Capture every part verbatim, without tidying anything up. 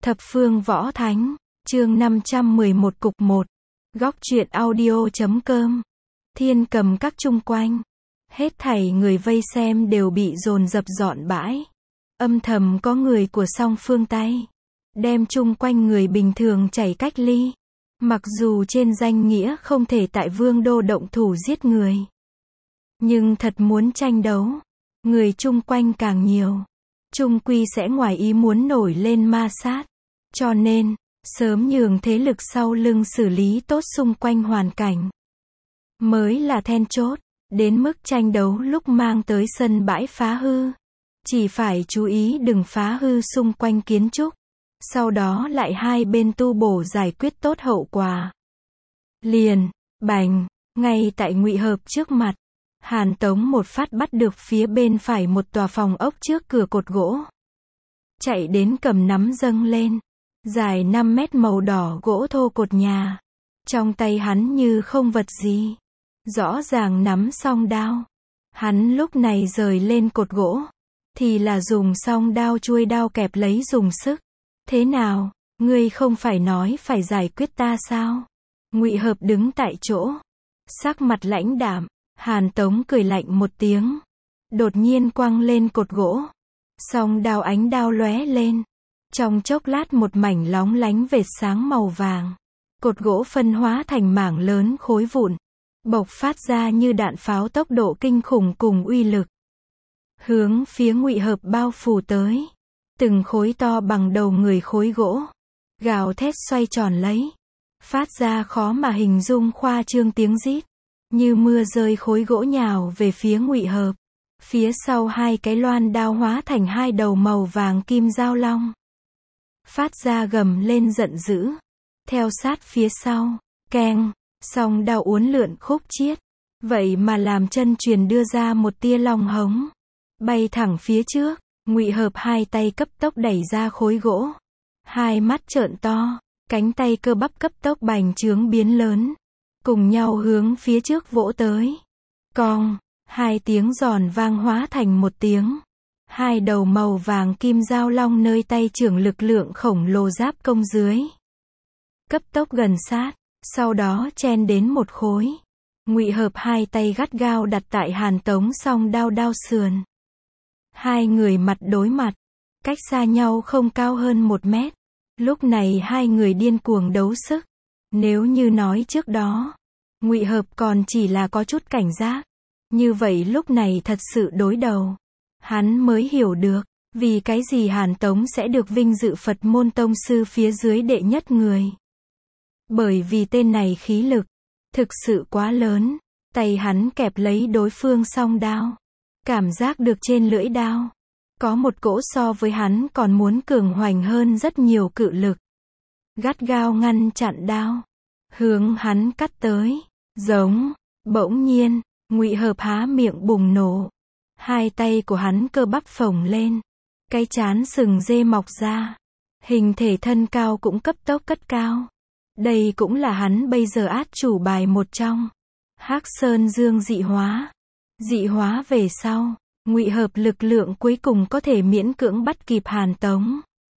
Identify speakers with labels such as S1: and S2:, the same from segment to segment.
S1: Thập phương võ thánh, chương năm trăm mười một cục một, góc truyện audio chấm com. Thiên cầm các chung quanh, hết thảy người vây xem đều bị dồn dập dọn bãi. Âm thầm có người của song phương tay, đem chung quanh người bình thường chảy cách ly. Mặc dù trên danh nghĩa không thể tại vương đô động thủ giết người, nhưng thật muốn tranh đấu, người chung quanh càng nhiều, chung quy sẽ ngoài ý muốn nổi lên ma sát. Cho nên, sớm nhường thế lực sau lưng xử lý tốt xung quanh hoàn cảnh, mới là then chốt, đến mức tranh đấu lúc mang tới sân bãi phá hư. Chỉ phải chú ý đừng phá hư xung quanh kiến trúc, sau đó lại hai bên tu bổ giải quyết tốt hậu quả. Liền, bành, ngay tại Ngụy Hợp trước mặt, Hàn Tống một phát bắt được phía bên phải một tòa phòng ốc trước cửa cột gỗ. Chạy đến cầm nắm dâng lên, dài năm mét màu đỏ gỗ thô cột nhà. Trong tay hắn như không vật gì, rõ ràng nắm song đao. Hắn lúc này rời lên cột gỗ, thì là dùng song đao chuôi đao kẹp lấy dùng sức. Thế nào, ngươi không phải nói phải giải quyết ta sao? Ngụy Hợp đứng tại chỗ, sắc mặt lãnh đạm. Hàn Tống cười lạnh một tiếng, đột nhiên quăng lên cột gỗ, song đao ánh đao lóe lên, trong chốc lát một mảnh lóng lánh vệt sáng màu vàng, cột gỗ phân hóa thành mảng lớn khối vụn, bộc phát ra như đạn pháo tốc độ kinh khủng cùng uy lực, hướng phía Ngụy Hợp bao phủ tới. Từng khối to bằng đầu người khối gỗ, gào thét xoay tròn lấy, phát ra khó mà hình dung khoa trương tiếng rít, như mưa rơi khối gỗ nhào về phía Ngụy Hợp. Phía sau hai cái loan đao hóa thành hai đầu màu vàng kim giao long, phát ra gầm lên giận dữ. Theo sát phía sau, keng, song đao uốn lượn khúc chiết, vậy mà làm chân truyền đưa ra một tia long hống, bay thẳng phía trước. Ngụy Hợp hai tay cấp tốc đẩy ra khối gỗ, hai mắt trợn to, cánh tay cơ bắp cấp tốc bành trướng biến lớn, cùng nhau hướng phía trước vỗ tới. Cong, hai tiếng giòn vang hóa thành một tiếng. Hai đầu màu vàng kim giao long nơi tay trưởng lực lượng khổng lồ giáp công dưới, cấp tốc gần sát, sau đó chen đến một khối. Ngụy Hợp hai tay gắt gao đặt tại Hàn Tống song đao đao sườn. Hai người mặt đối mặt, cách xa nhau không cao hơn một mét. Lúc này hai người điên cuồng đấu sức. Nếu như nói trước đó, Ngụy Hợp còn chỉ là có chút cảnh giác, như vậy lúc này thật sự đối đầu. Hắn mới hiểu được, vì cái gì Hàn Tống sẽ được vinh dự Phật môn tông sư phía dưới đệ nhất người. Bởi vì tên này khí lực, thực sự quá lớn. Tay hắn kẹp lấy đối phương song đao, cảm giác được trên lưỡi đao, có một cỗ so với hắn còn muốn cường hoành hơn rất nhiều cự lực. Gắt gao ngăn chặn đao, hướng hắn cắt tới, giống, bỗng nhiên, Ngụy Hợp há miệng bùng nổ. Hai tay của hắn cơ bắp phồng lên, cái trán sừng dê mọc ra, hình thể thân cao cũng cấp tốc cất cao. Đây cũng là hắn bây giờ át chủ bài một trong. Hắc Sơn Dương dị hóa. Dị hóa về sau, Ngụy Hợp lực lượng cuối cùng có thể miễn cưỡng bắt kịp Hàn Tống.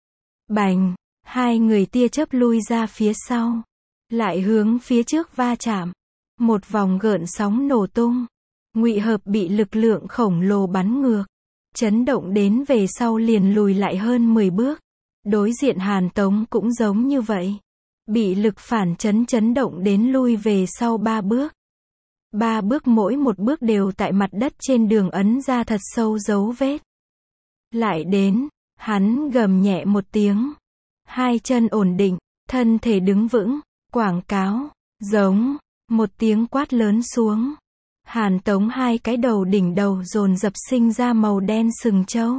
S1: Bành, hai người tia chớp lui ra phía sau, lại hướng phía trước va chạm. Một vòng gợn sóng nổ tung. Ngụy Hợp bị lực lượng khổng lồ bắn ngược, chấn động đến về sau liền lùi lại hơn mười bước. Đối diện Hàn Tống cũng giống như vậy, bị lực phản chấn chấn động đến lui về sau ba bước. Ba bước mỗi một bước đều tại mặt đất trên đường ấn ra thật sâu dấu vết. Lại đến, hắn gầm nhẹ một tiếng, hai chân ổn định, thân thể đứng vững, quảng cáo, giống, một tiếng quát lớn xuống. Hàn Tống hai cái đầu đỉnh đầu dồn dập sinh ra màu đen sừng trâu.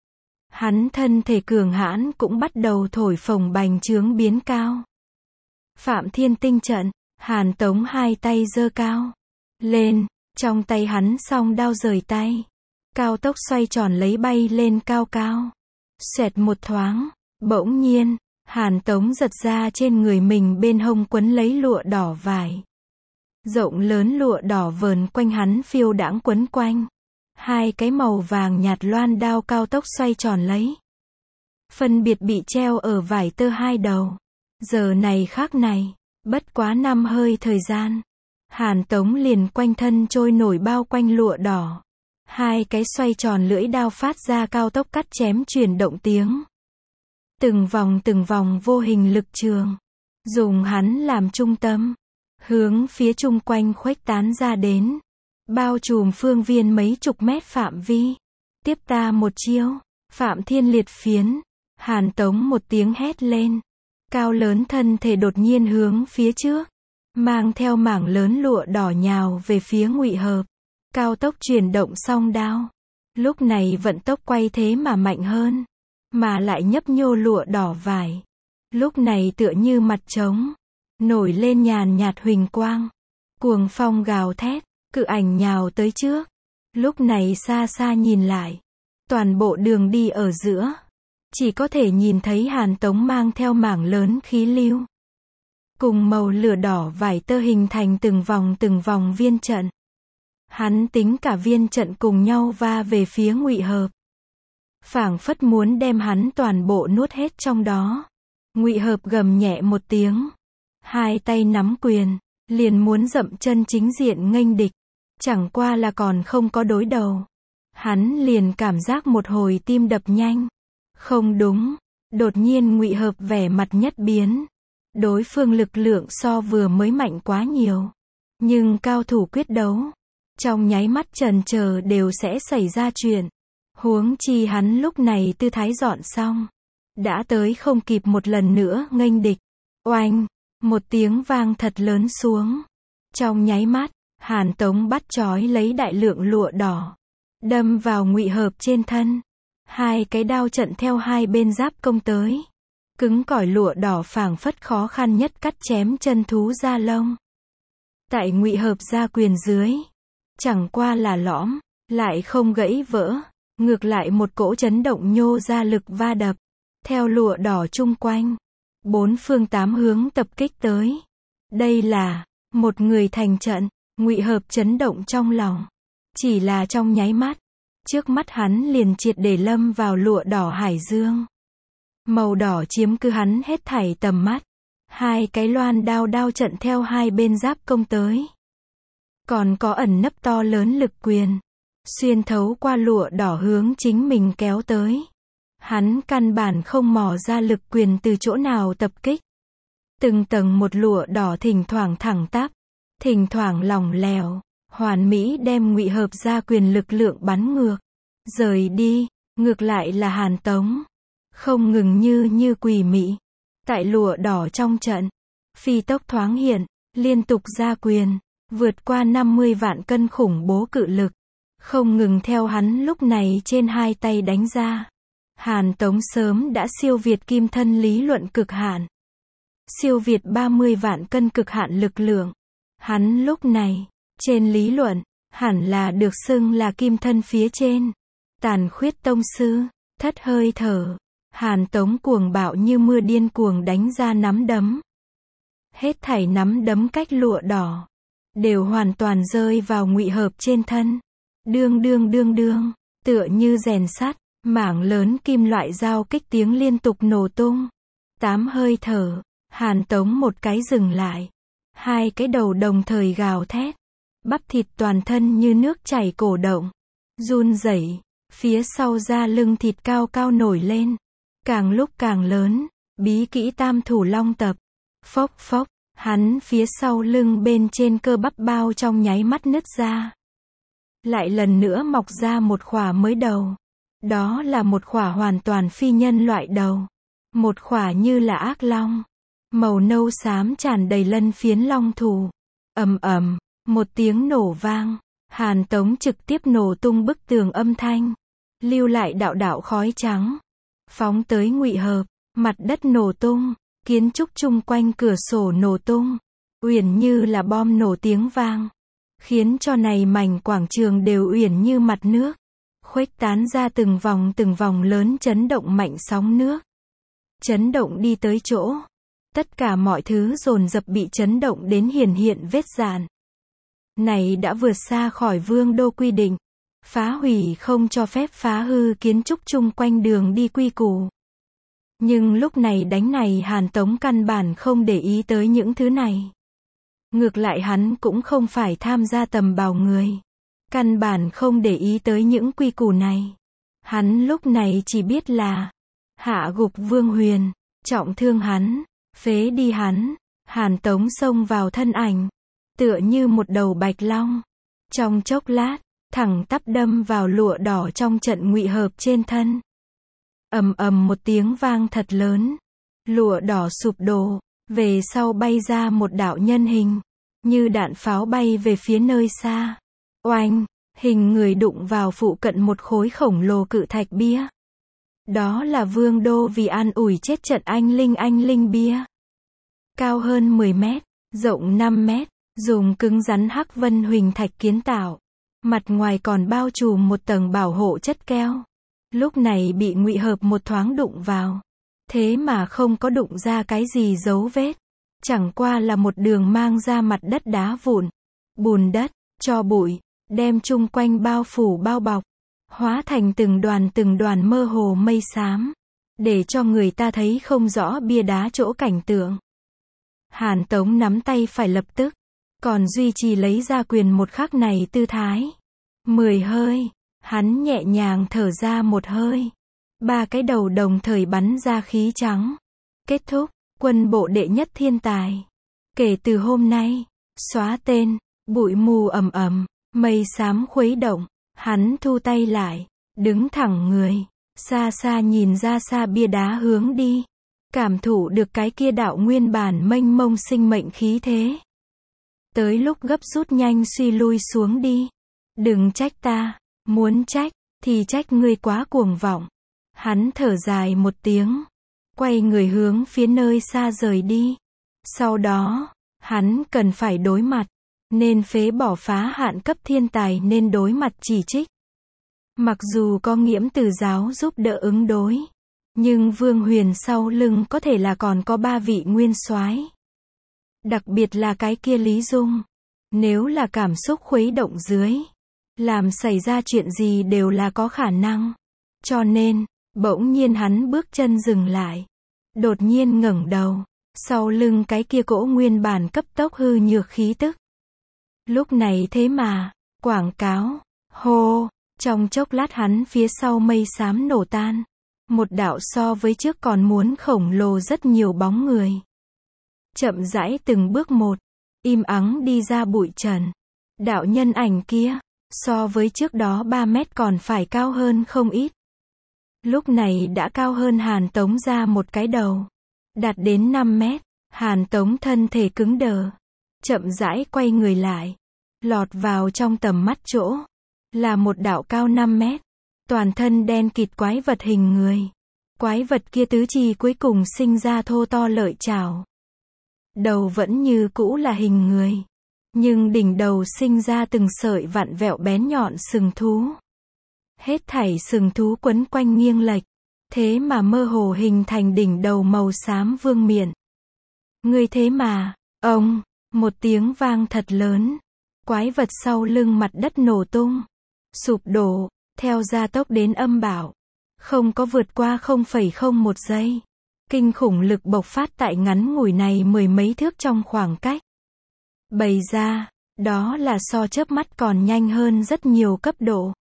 S1: Hắn thân thể cường hãn cũng bắt đầu thổi phồng bành trướng biến cao. Phạm Thiên Tinh trận, Hàn Tống hai tay giơ cao lên, trong tay hắn song đao rời tay, cao tốc xoay tròn lấy bay lên cao cao. Xoẹt một thoáng, bỗng nhiên, Hàn Tống giật ra trên người mình bên hông quấn lấy lụa đỏ vải. Rộng lớn lụa đỏ vờn quanh hắn phiêu đãng quấn quanh. Hai cái màu vàng nhạt loan đao cao tốc xoay tròn lấy, phân biệt bị treo ở vải tơ hai đầu. Giờ này khác này, bất quá năm hơi thời gian, Hàn Tống liền quanh thân trôi nổi bao quanh lụa đỏ. Hai cái xoay tròn lưỡi đao phát ra cao tốc cắt chém chuyển động tiếng. Từng vòng từng vòng vô hình lực trường, dùng hắn làm trung tâm, hướng phía chung quanh khuếch tán ra đến, bao trùm phương viên mấy chục mét phạm vi. Tiếp ta một chiêu, Phạm Thiên liệt phiến. Hàn Tống một tiếng hét lên, cao lớn thân thể đột nhiên hướng phía trước, mang theo mảng lớn lụa đỏ nhào về phía Ngụy Hợp. Cao tốc chuyển động song đao, lúc này vận tốc quay thế mà mạnh hơn, mà lại nhấp nhô lụa đỏ vải. Lúc này tựa như mặt trống, nổi lên nhàn nhạt huỳnh quang. Cuồng phong gào thét, cự ảnh nhào tới trước. Lúc này xa xa nhìn lại, toàn bộ đường đi ở giữa, chỉ có thể nhìn thấy Hàn Tống mang theo mảng lớn khí lưu, cùng màu lửa đỏ vải tơ hình thành từng vòng từng vòng viên trận. Hắn tính cả viên trận cùng nhau va về phía Ngụy Hợp, phảng phất muốn đem hắn toàn bộ nuốt hết trong đó. Ngụy Hợp gầm nhẹ một tiếng, hai tay nắm quyền, liền muốn dậm chân chính diện nghênh địch. Chẳng qua là còn không có đối đầu, hắn liền cảm giác một hồi tim đập nhanh. Không đúng, đột nhiên Ngụy Hợp vẻ mặt nhất biến. Đối phương lực lượng so vừa mới mạnh quá nhiều, nhưng cao thủ quyết đấu, trong nháy mắt chần chờ đều sẽ xảy ra chuyện. Huống chi hắn lúc này tư thái dọn xong, đã tới không kịp một lần nữa nghênh địch. Oanh, một tiếng vang thật lớn xuống. Trong nháy mắt, Hàn Tống bắt trói lấy đại lượng lụa đỏ, đâm vào Ngụy Hợp trên thân. Hai cái đao trận theo hai bên giáp công tới. Cứng cỏi lụa đỏ phảng phất khó khăn nhất cắt chém chân thú da lông. Tại Ngụy Hợp ra quyền dưới, chẳng qua là lõm, lại không gãy vỡ, ngược lại một cỗ chấn động nhô ra lực va đập, theo lụa đỏ chung quanh, bốn phương tám hướng tập kích tới. Đây là một người thành trận. Ngụy Hợp chấn động trong lòng, chỉ là trong nháy mắt, trước mắt hắn liền triệt để lâm vào lụa đỏ hải dương. Màu đỏ chiếm cứ hắn hết thảy tầm mắt. Hai cái loan đao đao trận theo hai bên giáp công tới. Còn có ẩn nấp to lớn lực quyền, xuyên thấu qua lụa đỏ hướng chính mình kéo tới. Hắn căn bản không mò ra lực quyền từ chỗ nào tập kích. Từng tầng một lụa đỏ thỉnh thoảng thẳng tắp, thỉnh thoảng lỏng lẻo, hoàn mỹ đem Ngụy Hợp ra quyền lực lượng bắn ngược, rời đi. Ngược lại là Hàn Tống, không ngừng như như quỷ mị, tại lụa đỏ trong trận, phi tốc thoáng hiện, liên tục ra quyền, vượt qua năm mươi vạn cân khủng bố cự lực, không ngừng theo hắn lúc này trên hai tay đánh ra. Hàn Tống sớm đã siêu việt kim thân lý luận cực hạn, siêu việt ba mươi vạn cân cực hạn lực lượng. Hắn lúc này, trên lý luận, hẳn là được xưng là kim thân phía trên, tàn khuyết tông sư, thất hơi thở. Hàn Tống cuồng bạo như mưa điên cuồng đánh ra nắm đấm. Hết thảy nắm đấm cách lụa đỏ, đều hoàn toàn rơi vào Ngụy Hợp trên thân. Đương đương đương đương, tựa như rèn sắt, mảng lớn kim loại dao kích tiếng liên tục nổ tung. Tám hơi thở, Hàn Tống một cái dừng lại. Hai cái đầu đồng thời gào thét. Bắp thịt toàn thân như nước chảy cổ động, run rẩy, phía sau da lưng thịt cao cao nổi lên. Càng lúc càng lớn, bí kỹ tam thủ long tập. Phốc phốc, hắn phía sau lưng bên trên cơ bắp bao trong nháy mắt nứt ra. Lại lần nữa mọc ra một khỏa mới đầu. Đó là một khỏa hoàn toàn phi nhân loại đầu. Một khỏa như là ác long. Màu nâu xám tràn đầy lân phiến long thủ. Ầm ầm, một tiếng nổ vang. Hàn Tống trực tiếp nổ tung bức tường âm thanh, lưu lại đạo đạo khói trắng. Phóng tới Ngụy Hợp, mặt đất nổ tung, kiến trúc chung quanh cửa sổ nổ tung, uyển như là bom nổ tiếng vang, khiến cho này mảnh quảng trường đều uyển như mặt nước, khuếch tán ra từng vòng từng vòng lớn chấn động mạnh sóng nước. Chấn động đi tới chỗ, tất cả mọi thứ dồn dập bị chấn động đến hiển hiện vết rạn. Này đã vượt xa khỏi vương đô quy định. Phá hủy không cho phép phá hư kiến trúc chung quanh đường đi quy củ. Nhưng lúc này đánh này Hàn Tống căn bản không để ý tới những thứ này. Ngược lại hắn cũng không phải tham gia tầm bào người. Căn bản không để ý tới những quy củ này. Hắn lúc này chỉ biết là hạ gục Vương Huyền, trọng thương hắn, phế đi hắn. Hàn Tống xông vào thân ảnh, tựa như một đầu bạch long. Trong chốc lát, thẳng tắp đâm vào lụa đỏ trong trận ngụy hợp trên thân. Ầm ầm một tiếng vang thật lớn. Lụa đỏ sụp đổ, về sau bay ra một đạo nhân hình, như đạn pháo bay về phía nơi xa. Oanh, hình người đụng vào phụ cận một khối khổng lồ cự thạch bia. Đó là Vương Đô vì an ủi chết trận anh linh anh linh bia. Cao hơn mười mét, rộng năm mét, dùng cứng rắn hắc vân huỳnh thạch kiến tạo. Mặt ngoài còn bao trùm một tầng bảo hộ chất keo. Lúc này bị ngụy hợp một thoáng đụng vào. Thế mà không có đụng ra cái gì dấu vết. Chẳng qua là một đường mang ra mặt đất đá vụn, bùn đất, tro bụi, đem chung quanh bao phủ bao bọc. Hóa thành từng đoàn từng đoàn mơ hồ mây xám. Để cho người ta thấy không rõ bia đá chỗ cảnh tượng. Hàn Tống nắm tay phải lập tức. Còn duy trì lấy ra quyền một khắc này tư thái. Mười hơi. Hắn nhẹ nhàng thở ra một hơi. Ba cái đầu đồng thời bắn ra khí trắng. Kết thúc. Quân bộ đệ nhất thiên tài. Kể từ hôm nay. Xóa tên. Bụi mù ầm ầm. Mây xám khuấy động. Hắn thu tay lại. Đứng thẳng người. Xa xa nhìn ra xa bia đá hướng đi. Cảm thụ được cái kia đạo nguyên bản mênh mông sinh mệnh khí thế. Tới lúc gấp rút nhanh suy lui xuống đi. Đừng trách ta. Muốn trách, thì trách ngươi quá cuồng vọng. Hắn thở dài một tiếng. Quay người hướng phía nơi xa rời đi. Sau đó, hắn cần phải đối mặt. Nên phế bỏ phá hạn cấp thiên tài nên đối mặt chỉ trích. Mặc dù có Nghiễm Từ giáo giúp đỡ ứng đối. Nhưng Vương Huyền sau lưng có thể là còn có ba vị nguyên soái. Đặc biệt là cái kia Lý Dung. Nếu là cảm xúc khuấy động dưới. Làm xảy ra chuyện gì đều là có khả năng. Cho nên, bỗng nhiên hắn bước chân dừng lại. Đột nhiên ngẩng đầu. Sau lưng cái kia cỗ nguyên bản cấp tốc hư nhược khí tức. Lúc này thế mà, quảng cáo, hô, trong chốc lát hắn phía sau mây xám nổ tan. Một đạo so với trước còn muốn khổng lồ rất nhiều bóng người. Chậm rãi từng bước một, im ắng đi ra bụi trần. Đạo nhân ảnh kia, so với trước đó ba mét còn phải cao hơn không ít. Lúc này đã cao hơn Hàn Tống ra một cái đầu. Đạt đến năm mét, Hàn Tống thân thể cứng đờ. Chậm rãi quay người lại. Lọt vào trong tầm mắt chỗ. Là một đạo cao năm mét. Toàn thân đen kịt quái vật hình người. Quái vật kia tứ chi cuối cùng sinh ra thô to lợi chảo. Đầu vẫn như cũ là hình người. Nhưng đỉnh đầu sinh ra từng sợi vặn vẹo bén nhọn sừng thú. Hết thảy sừng thú quấn quanh nghiêng lệch. Thế mà mơ hồ hình thành đỉnh đầu màu xám vương miện. Ngươi thế mà, ông, một tiếng vang thật lớn. Quái vật sau lưng mặt đất nổ tung. Sụp đổ, theo gia tốc đến âm bảo. Không có vượt qua không phẩy không một giây. Kinh khủng lực bộc phát tại ngắn ngủi này mười mấy thước trong khoảng cách. Bày ra, đó là so chớp mắt còn nhanh hơn rất nhiều cấp độ.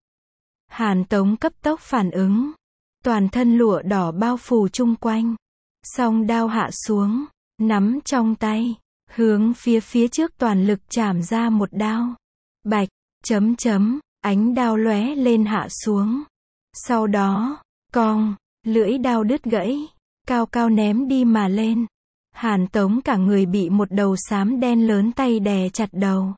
S1: Hàn Tống cấp tốc phản ứng. Toàn thân lụa đỏ bao phủ chung quanh. Song đao hạ xuống, nắm trong tay, hướng phía phía trước toàn lực chảm ra một đao. Bạch, chấm chấm, ánh đao lóe lên hạ xuống. Sau đó, cong, lưỡi đao đứt gãy, cao cao ném đi mà lên. Hàn Tống cả người bị một đầu xám đen lớn tay đè chặt đầu.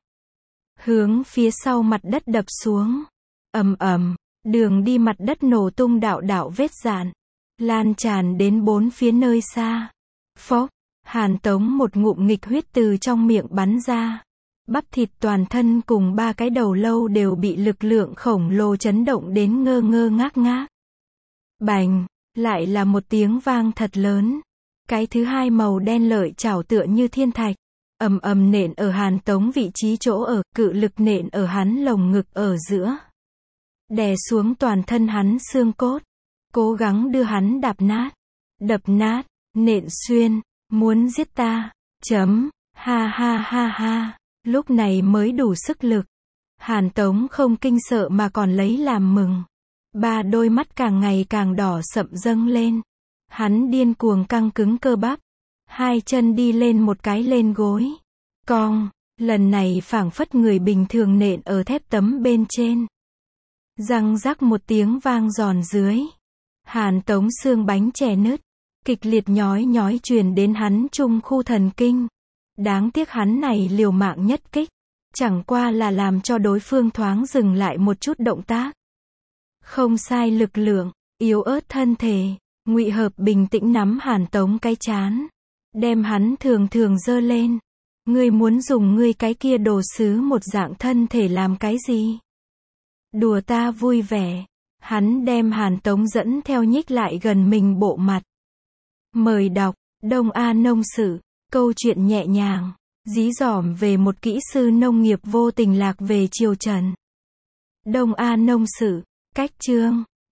S1: Hướng phía sau mặt đất đập xuống. Ầm ầm, đường đi mặt đất nổ tung đạo đạo vết dạn. Lan tràn đến bốn phía nơi xa. Phốc, Hàn Tống một ngụm nghịch huyết từ trong miệng bắn ra. Bắp thịt toàn thân cùng ba cái đầu lâu đều bị lực lượng khổng lồ chấn động đến ngơ ngơ ngác ngác. Bành, lại là một tiếng vang thật lớn. Cái thứ hai màu đen lợi chảo tựa như thiên thạch. Ầm ầm nện ở Hàn Tống vị trí chỗ ở, cự lực nện ở hắn lồng ngực ở giữa. Đè xuống toàn thân hắn xương cốt. Cố gắng đưa hắn đạp nát. đập nát, nện xuyên, muốn giết ta, chấm, ha ha ha ha, lúc này mới đủ sức lực. Hàn Tống không kinh sợ mà còn lấy làm mừng. Ba đôi mắt càng ngày càng đỏ sậm dâng lên. Hắn điên cuồng căng cứng cơ bắp. Hai chân đi lên một cái lên gối. Cong, lần này phảng phất người bình thường nện ở thép tấm bên trên. Răng rắc một tiếng vang giòn dưới. Hàn Tống xương bánh chè nứt. Kịch liệt nhói nhói truyền đến hắn trung khu thần kinh. Đáng tiếc hắn này liều mạng nhất kích. Chẳng qua là làm cho đối phương thoáng dừng lại một chút động tác. Không sai lực lượng, yếu ớt thân thể. Ngụy Hợp bình tĩnh nắm Hàn Tống cái chán. Đem hắn thường thường giơ lên. Ngươi muốn dùng ngươi cái kia đồ sứ một dạng thân thể làm cái gì? Đùa ta vui vẻ. Hắn đem Hàn Tống dẫn theo nhích lại gần mình bộ mặt. Mời đọc, Đông A Nông Sự, câu chuyện nhẹ nhàng, dí dỏm về một kỹ sư nông nghiệp vô tình lạc về triều Trần. Đông A Nông Sự, cách chương.